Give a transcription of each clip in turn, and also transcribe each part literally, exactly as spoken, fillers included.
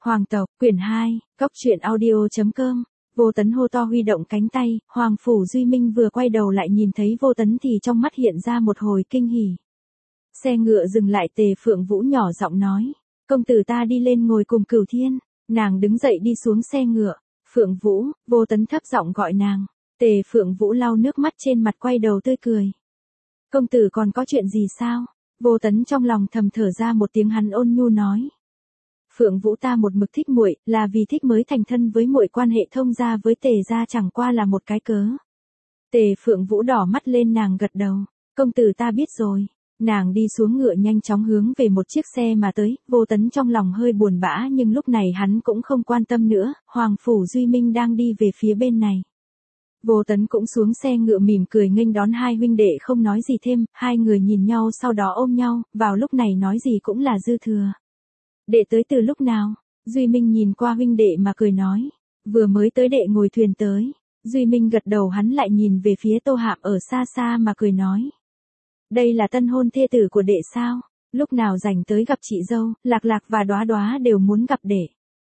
Hoàng tộc, quyển hai, cốc truyện audio.com. Vô Tấn hô to huy động cánh tay, Hoàng Phủ Duy Minh vừa quay đầu lại nhìn thấy Vô Tấn thì trong mắt hiện ra một hồi kinh hỉ. Xe ngựa dừng lại, Tề Phượng Vũ nhỏ giọng nói, công tử ta đi lên ngồi cùng Cửu Thiên. Nàng đứng dậy đi xuống xe ngựa. Phượng Vũ, Vô Tấn thấp giọng gọi nàng. Tề Phượng Vũ lau nước mắt trên mặt quay đầu tươi cười. Công tử còn có chuyện gì sao? Vô Tấn trong lòng thầm thở ra một tiếng, hắn ôn nhu nói. Phượng Vũ ta một mực thích muội, là vì thích mới thành thân với muội, quan hệ thông gia với Tề gia chẳng qua là một cái cớ. Tề Phượng Vũ đỏ mắt lên, nàng gật đầu. Công tử ta biết rồi. Nàng đi xuống ngựa nhanh chóng hướng về một chiếc xe mà tới. Vô Tấn trong lòng hơi buồn bã nhưng lúc này hắn cũng không quan tâm nữa. Hoàng Phủ Duy Minh đang đi về phía bên này. Vô Tấn cũng xuống xe ngựa mỉm cười nghênh đón hai huynh đệ, không nói gì thêm. Hai người nhìn nhau sau đó ôm nhau. Vào lúc này nói gì cũng là dư thừa. Đệ tới từ lúc nào? Duy Minh nhìn qua huynh đệ mà cười nói. Vừa mới tới, đệ ngồi thuyền tới. Duy Minh gật đầu, hắn lại nhìn về phía Tô Hạm ở xa xa mà cười nói. Đây là tân hôn thê tử của đệ sao? Lúc nào rảnh tới gặp chị dâu, Lạc Lạc và Đóa Đóa đều muốn gặp đệ.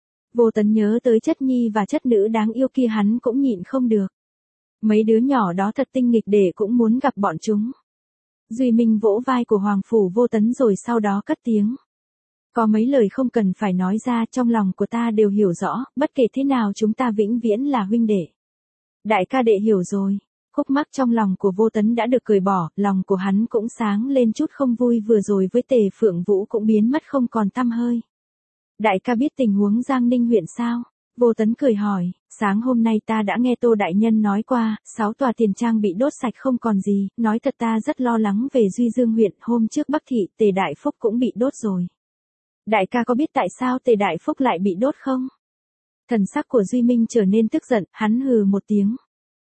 Vô Tấn nhớ tới chất nhi và chất nữ đáng yêu kia, hắn cũng nhịn không được. Mấy đứa nhỏ đó thật tinh nghịch, đệ cũng muốn gặp bọn chúng. Duy Minh vỗ vai của Hoàng Phủ Vô Tấn rồi sau đó cất tiếng. Có mấy lời không cần phải nói ra, trong lòng của ta đều hiểu rõ, bất kể thế nào chúng ta vĩnh viễn là huynh đệ. Đại ca đệ hiểu rồi. Khúc mắc trong lòng của Vô Tấn đã được cởi bỏ, lòng của hắn cũng sáng lên chút không vui vừa rồi với Tề Phượng Vũ cũng biến mất không còn tăm hơi. Đại ca biết tình huống Giang Ninh huyện sao? Vô Tấn cười hỏi, sáng hôm nay ta đã nghe Tô Đại Nhân nói qua, sáu tòa tiền trang bị đốt sạch không còn gì, nói thật ta rất lo lắng về Duy Dương huyện, hôm trước Bắc Thị, Tề Đại Phúc cũng bị đốt rồi. Đại ca có biết tại sao Tề Đại Phúc lại bị đốt không? Thần sắc của Duy Minh trở nên tức giận, hắn hừ một tiếng.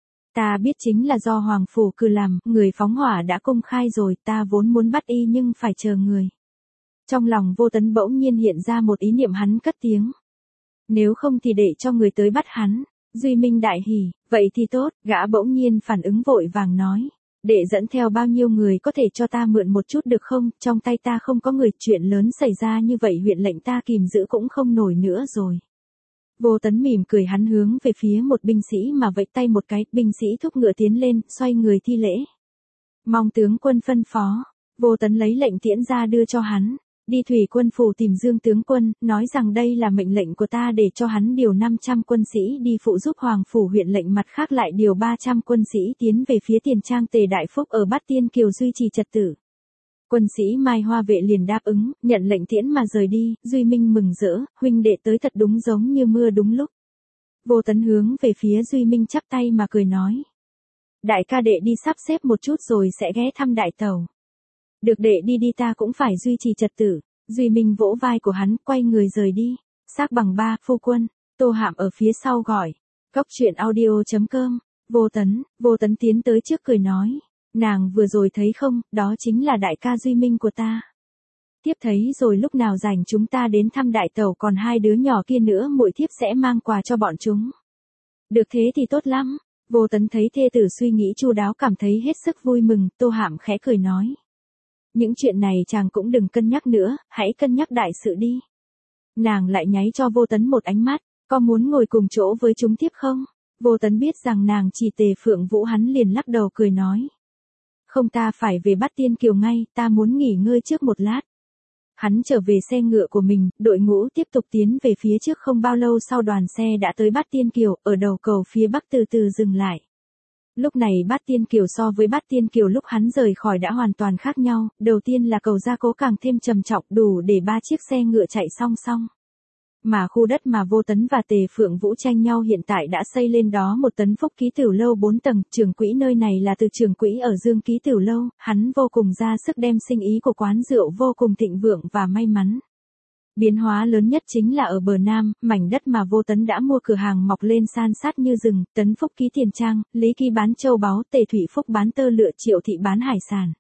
Ta biết, chính là do Hoàng Phủ cử làm, người phóng hỏa đã công khai rồi, ta vốn muốn bắt y nhưng phải chờ người. Trong lòng Vô Tấn bỗng nhiên hiện ra một ý niệm, hắn cất tiếng. Nếu không thì để cho người tới bắt hắn. Duy Minh đại hỉ, vậy thì tốt, gã bỗng nhiên phản ứng vội vàng nói. Đệ dẫn theo bao nhiêu người, có thể cho ta mượn một chút được không? Trong tay ta không có người, chuyện lớn xảy ra như vậy huyện lệnh ta kìm giữ cũng không nổi nữa rồi. Vô Tấn mỉm cười, hắn hướng về phía một binh sĩ mà vẫy tay một cái, binh sĩ thúc ngựa tiến lên, xoay người thi lễ. Mong tướng quân phân phó. Vô Tấn lấy lệnh tiễn ra đưa cho hắn. Đi thủy quân phủ tìm Dương tướng quân, nói rằng đây là mệnh lệnh của ta để cho hắn điều năm trăm quân sĩ đi phụ giúp Hoàng Phủ huyện lệnh, mặt khác lại điều ba trăm quân sĩ tiến về phía tiền trang Tề Đại Phúc ở Bát Tiên Kiều duy trì trật tự. Quân sĩ Mai Hoa Vệ liền đáp ứng, nhận lệnh tiễn mà rời đi. Duy Minh mừng rỡ, huynh đệ tới thật đúng giống như mưa đúng lúc. Vô Tấn hướng về phía Duy Minh chắp tay mà cười nói. Đại ca đệ đi sắp xếp một chút rồi sẽ ghé thăm đại tàu. Được đệ đi đi, ta cũng phải duy trì trật tự. Duy Minh vỗ vai của hắn, quay người rời đi. Xác bằng ba, phu quân. Tô Hạm ở phía sau gọi. Cốc truyện audio.com. Vô Tấn, Vô Tấn tiến tới trước cười nói. Nàng vừa rồi thấy không, đó chính là đại ca Duy Minh của ta. Tiếp thấy rồi, lúc nào rảnh chúng ta đến thăm đại tàu, còn hai đứa nhỏ kia nữa muội thiếp sẽ mang quà cho bọn chúng. Được thế thì tốt lắm. Vô Tấn thấy thê tử suy nghĩ chu đáo, cảm thấy hết sức vui mừng. Tô Hạm khẽ cười nói. Những chuyện này chàng cũng đừng cân nhắc nữa, hãy cân nhắc đại sự đi. Nàng lại nháy cho Vô Tấn một ánh mắt, có muốn ngồi cùng chỗ với chúng tiếp không? Vô Tấn biết rằng nàng chỉ Tề Phượng Vũ, hắn liền lắc đầu cười nói. Không, ta phải về Bát Tiên Kiều ngay, ta muốn nghỉ ngơi trước một lát. Hắn trở về xe ngựa của mình, đội ngũ tiếp tục tiến về phía trước, không bao lâu sau đoàn xe đã tới Bát Tiên Kiều, ở đầu cầu phía bắc từ từ dừng lại. Lúc này Bát Tiên Kiều so với Bát Tiên Kiều lúc hắn rời khỏi đã hoàn toàn khác nhau, đầu tiên là cầu gia cố càng thêm trầm trọng, đủ để ba chiếc xe ngựa chạy song song. Mà khu đất mà Vô Tấn và Tề Phượng Vũ tranh nhau hiện tại đã xây lên đó một tấn phúc ký tiểu lâu bốn tầng, trưởng quỹ nơi này là từ trưởng quỹ ở Dương ký tiểu lâu, hắn vô cùng ra sức đem sinh ý của quán rượu vô cùng thịnh vượng và may mắn. Biến hóa lớn nhất chính là ở bờ Nam, mảnh đất mà Vô Tấn đã mua cửa hàng mọc lên san sát như rừng, Tấn Phúc ký tiền trang, Lý Ký bán châu báu, Tề Thủy Phúc bán tơ lụa, Triệu Thị bán hải sản.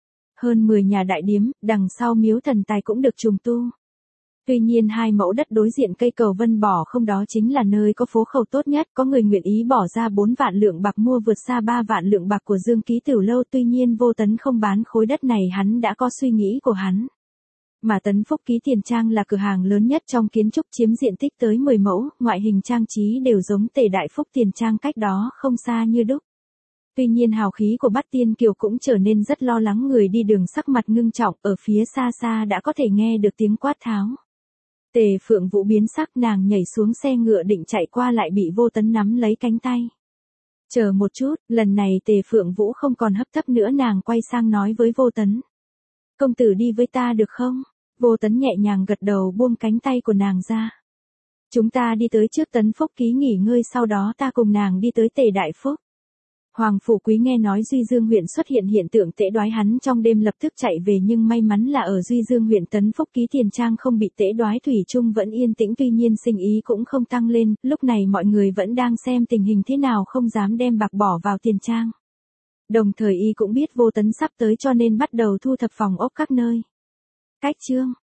Hơn mười nhà đại điếm, đằng sau miếu thần tài cũng được trùng tu. Tuy nhiên hai mẫu đất đối diện cây cầu Vân Bỏ không, đó chính là nơi có phố khẩu tốt nhất, có người nguyện ý bỏ ra bốn vạn lượng bạc mua vượt xa ba vạn lượng bạc của Dương ký tiểu lâu, tuy nhiên Vô Tấn không bán khối đất này, hắn đã có suy nghĩ của hắn. Mà Tấn Phúc Ký Tiền Trang là cửa hàng lớn nhất trong kiến trúc chiếm diện tích tới mười mẫu, ngoại hình trang trí đều giống Tề Đại Phúc Tiền Trang cách đó không xa như đúc. Tuy nhiên hào khí của Bát Tiên Kiều cũng trở nên rất lo lắng, người đi đường sắc mặt ngưng trọng, ở phía xa xa đã có thể nghe được tiếng quát tháo. Tề Phượng Vũ biến sắc, nàng nhảy xuống xe ngựa định chạy qua lại bị Vô Tấn nắm lấy cánh tay. Chờ một chút, lần này Tề Phượng Vũ không còn hấp tấp nữa, nàng quay sang nói với Vô Tấn. Công tử đi với ta được không? Vô Tấn nhẹ nhàng gật đầu, buông cánh tay của nàng ra. Chúng ta đi tới trước Tấn Phúc Ký nghỉ ngơi, sau đó ta cùng nàng đi tới Tề Đại Phúc. Hoàng Phủ Quý nghe nói Duy Dương huyện xuất hiện hiện tượng tễ đoái, hắn trong đêm lập tức chạy về, nhưng may mắn là ở Duy Dương huyện Tấn Phúc Ký Tiền Trang không bị tễ đoái, thủy chung vẫn yên tĩnh, tuy nhiên sinh ý cũng không tăng lên, lúc này mọi người vẫn đang xem tình hình thế nào, không dám đem bạc bỏ vào tiền trang. Đồng thời y cũng biết Vô Tấn sắp tới cho nên bắt đầu thu thập phòng ốc các nơi. Cách chương